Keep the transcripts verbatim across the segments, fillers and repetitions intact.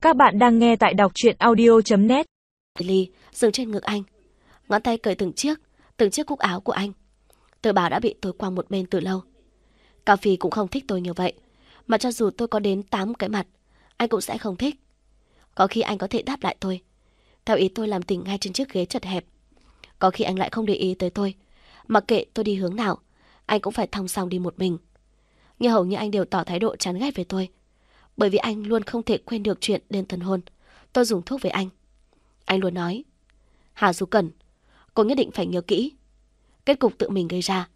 Các bạn đang nghe tại đọc truyện audio chấm net. Ly dừng trên ngực anh, ngón tay cởi từng chiếc, từng chiếc cúc áo của anh. Tôi bảo đã bị tôi quăng một bên từ lâu. Cao Phi cũng không thích tôi như vậy, mà cho dù tôi có đến tám cái mặt, anh cũng sẽ không thích. Có khi anh có thể đáp lại tôi, theo ý tôi làm tình ngay trên chiếc ghế chật hẹp. Có khi anh lại không để ý tới tôi, mặc kệ tôi đi hướng nào, anh cũng phải thong song đi một mình. Nhưng hầu như anh đều tỏ thái độ chán ghét với tôi, bởi vì anh luôn không thể quên được chuyện đêm tân hôn tôi dùng thuốc với anh. Anh luôn nói, Hà Du Cẩn, cô nhất định phải nhớ kỹ, kết cục tự mình gây ra,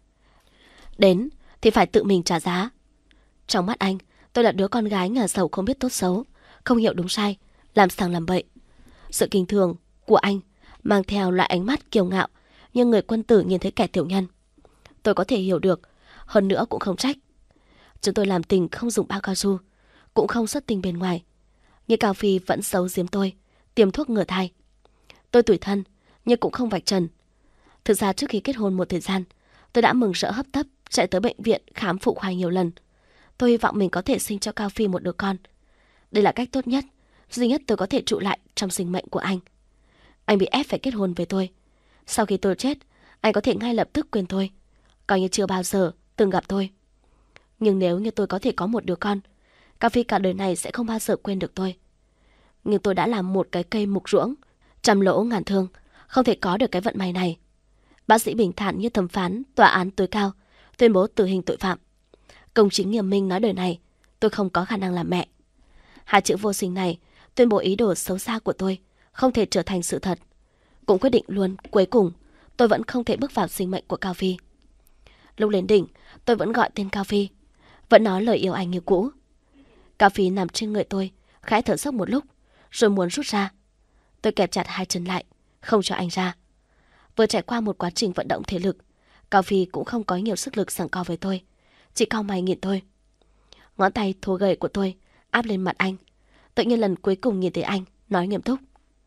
đến thì phải tự mình trả giá. Trong mắt anh, tôi là đứa con gái nhà giàu không biết tốt xấu, không hiểu đúng sai, làm sàng làm bậy. Sự kinh thường của anh mang theo loại ánh mắt kiêu ngạo như người quân tử nhìn thấy kẻ tiểu nhân. Tôi có thể hiểu được, hơn nữa cũng không trách. Chúng tôi làm tình không dùng bao cao su, cũng không xuất tình bên ngoài, nhưng Cao Phi vẫn giấu giếm tôi, tiêm thuốc ngừa thai. Tôi tủi thân, nhưng cũng không vạch trần. Thực ra trước khi kết hôn một thời gian, tôi đã mừng rỡ hấp tấp chạy tới bệnh viện khám phụ khoa nhiều lần. Tôi hy vọng mình có thể sinh cho Cao Phi một đứa con. Đây là cách tốt nhất, duy nhất tôi có thể trụ lại trong sinh mệnh của anh. Anh bị ép phải kết hôn với tôi. Sau khi tôi chết, anh có thể ngay lập tức quên tôi, coi như chưa bao giờ từng gặp tôi. Nhưng nếu như tôi có thể có một đứa con, Cao Phi cả đời này sẽ không bao giờ quên được tôi. Nhưng tôi đã làm một cái cây mục ruỗng, trăm lỗ ngàn thương, không thể có được cái vận may này. Bác sĩ bình thản như thẩm phán tòa án tối cao, tuyên bố tử hình tội phạm. Công chính nghiêm minh nói đời này, tôi không có khả năng làm mẹ. Hai chữ vô sinh này tuyên bố ý đồ xấu xa của tôi không thể trở thành sự thật. Cũng quyết định luôn, cuối cùng tôi vẫn không thể bước vào sinh mệnh của Cao Phi. Lúc lên đỉnh, tôi vẫn gọi tên Cao Phi, vẫn nói lời yêu anh như cũ. Cao Phi nằm trên người tôi, khẽ thở dốc một lúc, rồi muốn rút ra. Tôi kẹp chặt hai chân lại, không cho anh ra. Vừa trải qua một quá trình vận động thể lực, Cao Phi cũng không có nhiều sức lực giằng co với tôi, chỉ cau mày nhìn tôi. Ngón tay thô gầy của tôi áp lên mặt anh. Tự nhiên lần cuối cùng nhìn thấy anh, nói nghiêm túc,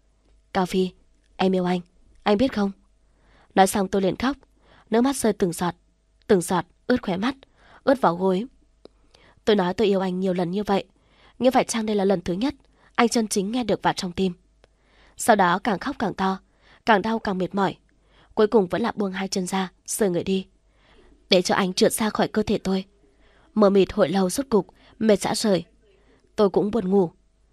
Cao Phi, em yêu anh, anh biết không? Nói xong tôi liền khóc, nước mắt rơi từng giọt, từng giọt ướt khóe mắt, ướt vào gối. Tôi nói tôi yêu anh nhiều lần như vậy, nhưng phải chăng đây là lần thứ nhất anh chân chính nghe được vào trong tim? Sau đó càng khóc càng to, càng đau càng mệt mỏi. Cuối cùng vẫn là buông hai chân ra, rời người đi, để cho anh trượt ra khỏi cơ thể tôi. Mờ mịt hồi lâu rốt cục, mệt rã rời. Tôi cũng buồn ngủ.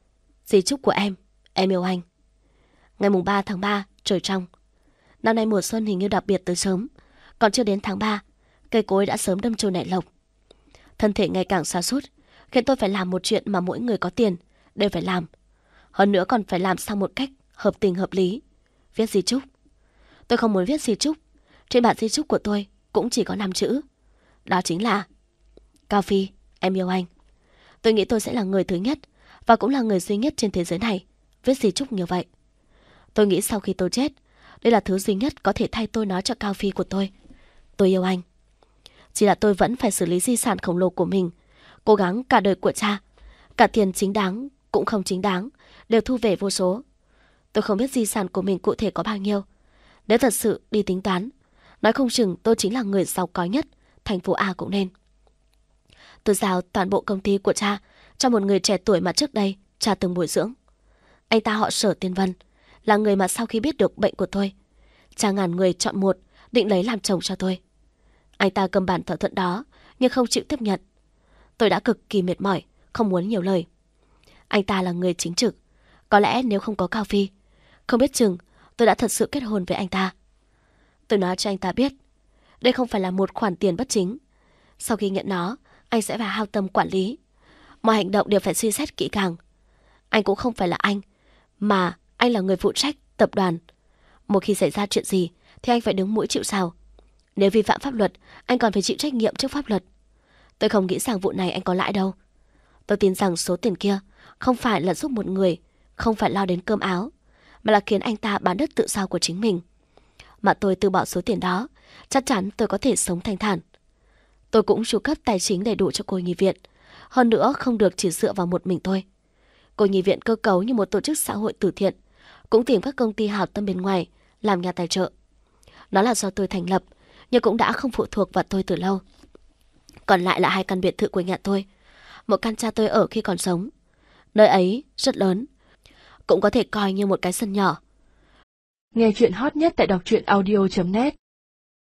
Di chúc của em, em yêu anh. Ngày mùng ba tháng ba, trời trong. Năm nay mùa xuân hình như đặc biệt tới sớm. Còn chưa đến tháng ba, cây cối đã sớm đâm chồi nảy lộc. Thân thể ngày càng sa sút, khiến tôi phải làm một chuyện mà mỗi người có tiền đều phải làm. Hơn nữa còn phải làm sang một cách hợp tình hợp lý. Viết di chúc. Tôi không muốn viết di chúc. Trên bản di chúc của tôi cũng chỉ có năm chữ. Đó chính là Cao Phi, em yêu anh. Tôi nghĩ tôi sẽ là người thứ nhất và cũng là người duy nhất trên thế giới này viết di chúc như vậy. Tôi nghĩ sau khi tôi chết, đây là thứ duy nhất có thể thay tôi nói cho Cao Phi của tôi, tôi yêu anh. Chỉ là tôi vẫn phải xử lý di sản khổng lồ của mình, cố gắng cả đời của cha. Cả tiền chính đáng cũng không chính đáng đều thu về vô số. Tôi không biết di sản của mình cụ thể có bao nhiêu. Nếu thật sự đi tính toán, nói không chừng tôi chính là người giàu có nhất thành phố A cũng nên. Tôi giao toàn bộ công ty của cha cho một người trẻ tuổi mà trước đây cha từng bồi dưỡng. Anh ta họ Sở Tiên Vân, là người mà sau khi biết được bệnh của tôi, cha ngàn người chọn một định lấy làm chồng cho tôi. Anh ta cầm bản thỏa thuận đó nhưng không chịu tiếp nhận. Tôi đã cực kỳ mệt mỏi, không muốn nhiều lời. Anh ta là người chính trực. Có lẽ nếu không có Cao Phi, không biết chừng tôi đã thật sự kết hôn với anh ta. Tôi nói cho anh ta biết, đây không phải là một khoản tiền bất chính. Sau khi nhận nó, anh sẽ phải hao tâm quản lý. Mọi hành động đều phải suy xét kỹ càng. Anh cũng không phải là anh, mà anh là người phụ trách tập đoàn. Một khi xảy ra chuyện gì thì anh phải đứng mũi chịu sào. Nếu vi phạm pháp luật, anh còn phải chịu trách nhiệm trước pháp luật. Tôi không nghĩ rằng vụ này anh có lãi đâu. Tôi tin rằng số tiền kia không phải là giúp một người, không phải lo đến cơm áo, mà là khiến anh ta bán đất tự do của chính mình. Mà tôi từ bỏ số tiền đó, chắc chắn tôi có thể sống thanh thản. Tôi cũng chu cấp tài chính đầy đủ cho cô nhi viện. Hơn nữa không được chỉ dựa vào một mình tôi. Cô nhi viện cơ cấu như một tổ chức xã hội từ thiện, cũng tìm các công ty hảo tâm bên ngoài làm nhà tài trợ. Nó là do tôi thành lập, nhưng cũng đã không phụ thuộc vào tôi từ lâu. Còn lại là hai căn biệt thự của nhà tôi. Một căn cha tôi ở khi còn sống. Nơi ấy rất lớn, cũng có thể coi như một cái sân nhỏ. Nghe chuyện hot nhất tại đọc truyện audio chấm net